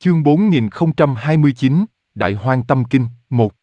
Chương 4029, Đại Hoang Tâm Kinh, 1.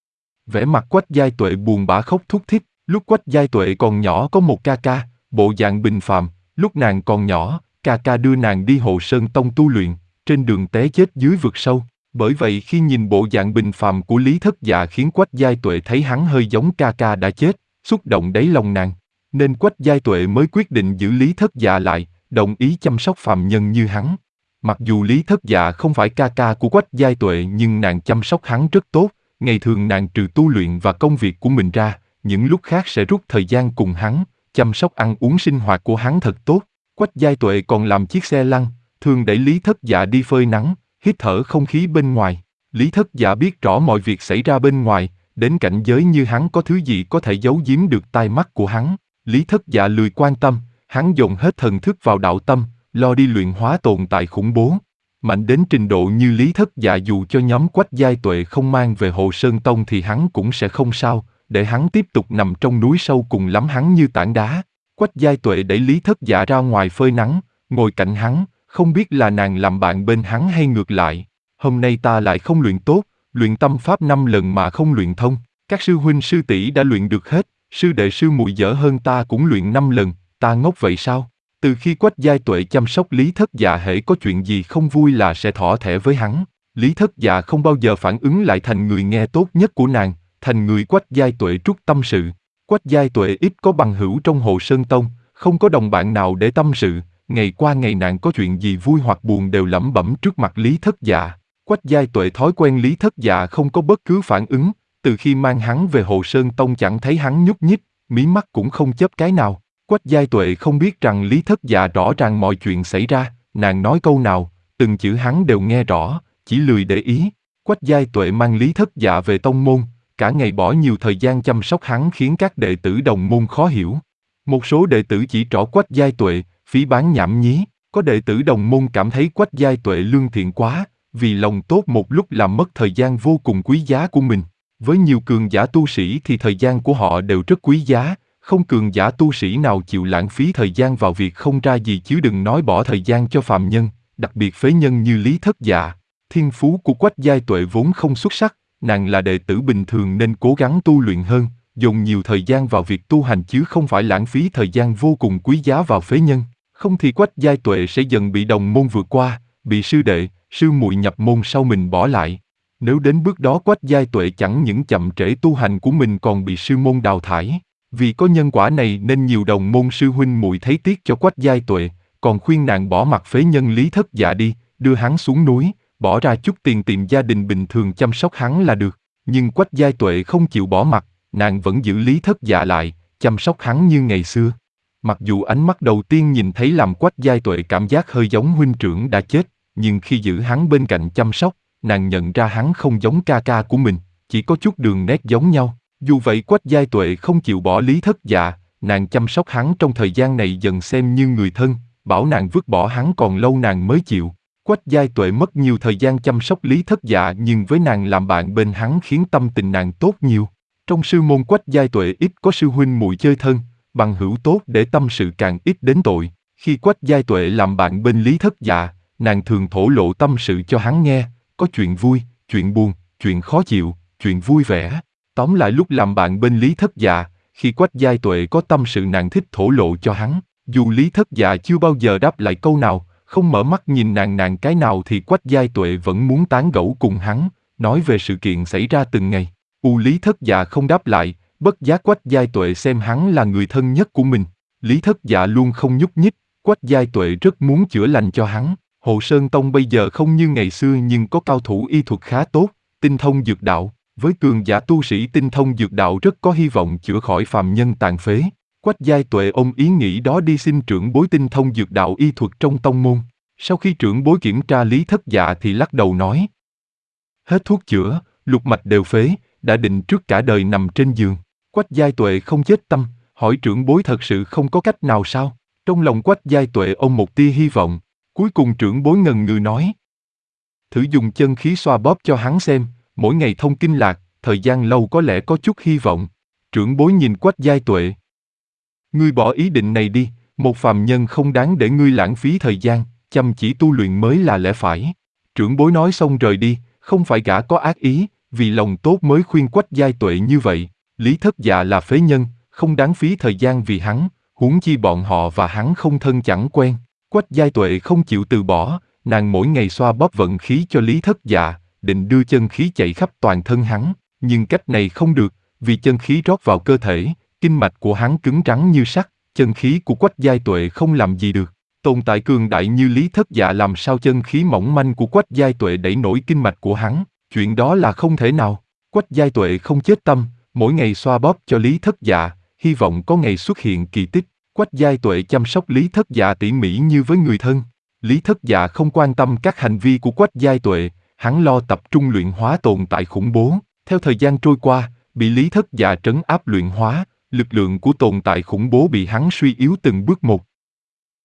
Vẻ mặt Quách Giai Tuệ buồn bã khóc thút thít. Lúc Quách Giai Tuệ còn nhỏ có một ca ca, bộ dạng bình phàm. Lúc nàng còn nhỏ, ca ca đưa nàng đi Hộ Sơn Tông tu luyện, trên đường té chết dưới vực sâu. Bởi vậy khi nhìn bộ dạng bình phàm của Lý Thất Dạ khiến Quách Giai Tuệ thấy hắn hơi giống ca ca đã chết, xúc động đáy lòng nàng. Nên Quách Giai Tuệ mới quyết định giữ Lý Thất Dạ lại, đồng ý chăm sóc phàm nhân như hắn. Mặc dù Lý Thất Dạ không phải ca ca của Quách Giai Tuệ nhưng nàng chăm sóc hắn rất tốt. Ngày thường nàng trừ tu luyện và công việc của mình ra, những lúc khác sẽ rút thời gian cùng hắn, chăm sóc ăn uống sinh hoạt của hắn thật tốt. Quách Giai Tuệ còn làm chiếc xe lăn, thường đẩy Lý Thất Dạ đi phơi nắng, hít thở không khí bên ngoài. Lý Thất Dạ biết rõ mọi việc xảy ra bên ngoài, đến cảnh giới như hắn có thứ gì có thể giấu giếm được tai mắt của hắn. Lý Thất Dạ lười quan tâm, hắn dồn hết thần thức vào đạo tâm, lo đi luyện hóa tồn tại khủng bố. Mạnh đến trình độ như Lý Thất Dạ dù cho nhóm Quách Giai Tuệ không mang về Hộ Sơn Tông thì hắn cũng sẽ không sao, để hắn tiếp tục nằm trong núi sâu cùng lắm hắn như tảng đá. Quách Giai Tuệ đẩy Lý Thất Dạ ra ngoài phơi nắng, ngồi cạnh hắn, không biết là nàng làm bạn bên hắn hay ngược lại. Hôm nay ta lại không luyện tốt, luyện tâm pháp 5 lần mà không luyện thông. Các sư huynh sư tỷ đã luyện được hết, sư đệ sư muội dở hơn ta cũng luyện 5 lần, ta ngốc vậy sao? Từ khi Quách Giai Tuệ chăm sóc Lý Thất Dạ hễ có chuyện gì không vui là sẽ thỏ thẻ với hắn. Lý Thất Dạ không bao giờ phản ứng lại thành người nghe tốt nhất của nàng, thành người Quách Giai Tuệ trút tâm sự. Quách Giai Tuệ ít có bằng hữu trong Hộ Sơn Tông, không có đồng bạn nào để tâm sự, ngày qua ngày nàng có chuyện gì vui hoặc buồn đều lẩm bẩm trước mặt Lý Thất Dạ. Quách Giai Tuệ thói quen Lý Thất Dạ không có bất cứ phản ứng, từ khi mang hắn về Hộ Sơn Tông chẳng thấy hắn nhúc nhích, mí mắt cũng không chớp cái nào. Quách Giai Tuệ không biết rằng Lý Thất Dạ rõ ràng mọi chuyện xảy ra, nàng nói câu nào, từng chữ hắn đều nghe rõ, chỉ lười để ý. Quách Giai Tuệ mang Lý Thất Dạ về tông môn, cả ngày bỏ nhiều thời gian chăm sóc hắn khiến các đệ tử đồng môn khó hiểu. Một số đệ tử chỉ trỏ Quách Giai Tuệ, phí bán nhảm nhí, có đệ tử đồng môn cảm thấy Quách Giai Tuệ lương thiện quá, vì lòng tốt một lúc làm mất thời gian vô cùng quý giá của mình. Với nhiều cường giả tu sĩ thì thời gian của họ đều rất quý giá. Không cường giả tu sĩ nào chịu lãng phí thời gian vào việc không ra gì chứ đừng nói bỏ thời gian cho phàm nhân, đặc biệt phế nhân như Lý Thất Dạ. Thiên phú của Quách Giai Tuệ vốn không xuất sắc, nàng là đệ tử bình thường nên cố gắng tu luyện hơn, dùng nhiều thời gian vào việc tu hành chứ không phải lãng phí thời gian vô cùng quý giá vào phế nhân. Không thì Quách Giai Tuệ sẽ dần bị đồng môn vượt qua, bị sư đệ, sư muội nhập môn sau mình bỏ lại. Nếu đến bước đó Quách Giai Tuệ chẳng những chậm trễ tu hành của mình còn bị sư môn đào thải. Vì có nhân quả này nên nhiều đồng môn sư huynh muội thấy tiếc cho Quách Giai Tuệ, còn khuyên nàng bỏ mặc phế nhân Lý Thất Dạ đi, đưa hắn xuống núi, bỏ ra chút tiền tìm gia đình bình thường chăm sóc hắn là được. Nhưng Quách Giai Tuệ không chịu bỏ mặc, nàng vẫn giữ Lý Thất Dạ lại, chăm sóc hắn như ngày xưa. Mặc dù ánh mắt đầu tiên nhìn thấy làm Quách Giai Tuệ cảm giác hơi giống huynh trưởng đã chết, nhưng khi giữ hắn bên cạnh chăm sóc, nàng nhận ra hắn không giống ca ca của mình, chỉ có chút đường nét giống nhau. Dù vậy Quách Giai Tuệ không chịu bỏ Lý Thất Dạ, nàng chăm sóc hắn trong thời gian này dần xem như người thân, bảo nàng vứt bỏ hắn còn lâu nàng mới chịu. Quách Giai Tuệ mất nhiều thời gian chăm sóc Lý Thất Dạ nhưng với nàng làm bạn bên hắn khiến tâm tình nàng tốt nhiều. Trong sư môn Quách Giai Tuệ ít có sư huynh muội chơi thân, bằng hữu tốt để tâm sự càng ít đến tội. Khi Quách Giai Tuệ làm bạn bên Lý Thất Dạ, nàng thường thổ lộ tâm sự cho hắn nghe, có chuyện vui, chuyện buồn, chuyện khó chịu, chuyện vui vẻ. Tóm lại lúc làm bạn bên Lý Thất Dạ, khi Quách Giai Tuệ có tâm sự nàng thích thổ lộ cho hắn. Dù Lý Thất Dạ chưa bao giờ đáp lại câu nào, không mở mắt nhìn nàng cái nào thì Quách Giai Tuệ vẫn muốn tán gẫu cùng hắn, nói về sự kiện xảy ra từng ngày. Lý Thất Dạ không đáp lại, bất giác Quách Giai Tuệ xem hắn là người thân nhất của mình. Lý Thất Dạ luôn không nhúc nhích, Quách Giai Tuệ rất muốn chữa lành cho hắn. Hộ Sơn Tông bây giờ không như ngày xưa nhưng có cao thủ y thuật khá tốt, tinh thông dược đạo. Với cường giả tu sĩ tinh thông dược đạo rất có hy vọng chữa khỏi phàm nhân tàn phế. Quách Giai Tuệ ôm ý nghĩ đó đi xin trưởng bối tinh thông dược đạo y thuật trong tông môn. Sau khi trưởng bối kiểm tra Lý Thất Dạ thì lắc đầu nói: hết thuốc chữa, lục mạch đều phế, đã định trước cả đời nằm trên giường. Quách Giai Tuệ không chết tâm, hỏi trưởng bối thật sự không có cách nào sao? Trong lòng Quách Giai Tuệ ôm một tia hy vọng. Cuối cùng trưởng bối ngần ngừ nói: thử dùng chân khí xoa bóp cho hắn xem. Mỗi ngày thông kinh lạc, thời gian lâu có lẽ có chút hy vọng. Trưởng bối nhìn Quách Giai Tuệ: ngươi bỏ ý định này đi, một phàm nhân không đáng để ngươi lãng phí thời gian, chăm chỉ tu luyện mới là lẽ phải. Trưởng bối nói xong rời đi, không phải gã có ác ý, vì lòng tốt mới khuyên Quách Giai Tuệ như vậy. Lý Thất Dạ là phế nhân, không đáng phí thời gian vì hắn, huống chi bọn họ và hắn không thân chẳng quen. Quách Giai Tuệ không chịu từ bỏ, nàng mỗi ngày xoa bóp vận khí cho Lý Thất Dạ, định đưa chân khí chạy khắp toàn thân hắn, nhưng cách này không được, vì chân khí rót vào cơ thể, kinh mạch của hắn cứng rắn như sắt, chân khí của Quách Giai Tuệ không làm gì được. Tồn tại cường đại như Lý Thất Dạ làm sao chân khí mỏng manh của Quách Giai Tuệ đẩy nổi kinh mạch của hắn, chuyện đó là không thể nào. Quách Giai Tuệ không chết tâm, mỗi ngày xoa bóp cho Lý Thất Dạ, hy vọng có ngày xuất hiện kỳ tích. Quách Giai Tuệ chăm sóc Lý Thất Dạ tỉ mỉ như với người thân. Lý Thất Dạ không quan tâm các hành vi của Quách Giai Tuệ, hắn lo tập trung luyện hóa tồn tại khủng bố. Theo thời gian trôi qua, bị Lý Thất Dạ trấn áp luyện hóa, lực lượng của tồn tại khủng bố bị hắn suy yếu từng bước một.